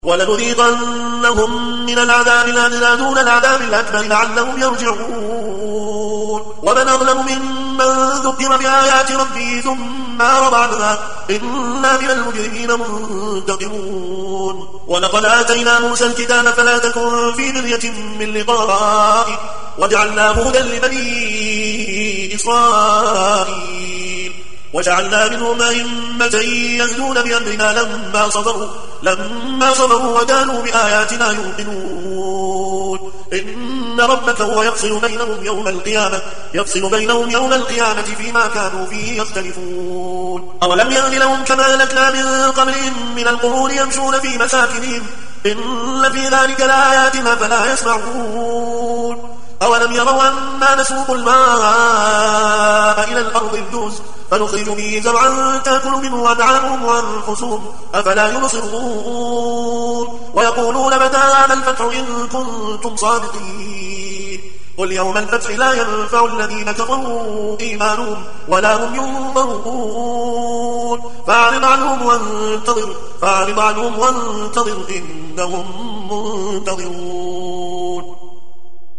ولنذيقنهم من العذاب الأدنى دون العذاب الأكبر لعلهم يرجعون ومن أظلم ممن ذكر بآيات ربه ثم أعرض عنها إنا من المجرمين منتقمون ولقد آتينا موسى الكتاب فلا تكن في مرية من لقائه وجعلناه هدى لبني إسرائيل وجعلنا منهم أئمة يهدون بأمرنا لما صبروا وكانوا بآياتنا يوقنون إن ربك هو يفصل بينهم يوم القيامة فيما كانوا فيه يختلفون أولم يهد لهم كما أهلكنا من قبلهم من القرون يمشون في مساكنهم إن في ذلك لآيات فلا يسمعون أولم يروا أنا نسوق الماء إلى الأرض الجوز فنخرج به زرعا تأكل منه أنعامهم وأنفسهم أفلا يبصرون ويقولون متى هذا الفتح إن كنتم صادقين قل يوم الفتح لا ينفع الذين كفروا إيمانهم ولا هم ينظرون فأعرض عنهم وانتظر إنهم منتظرون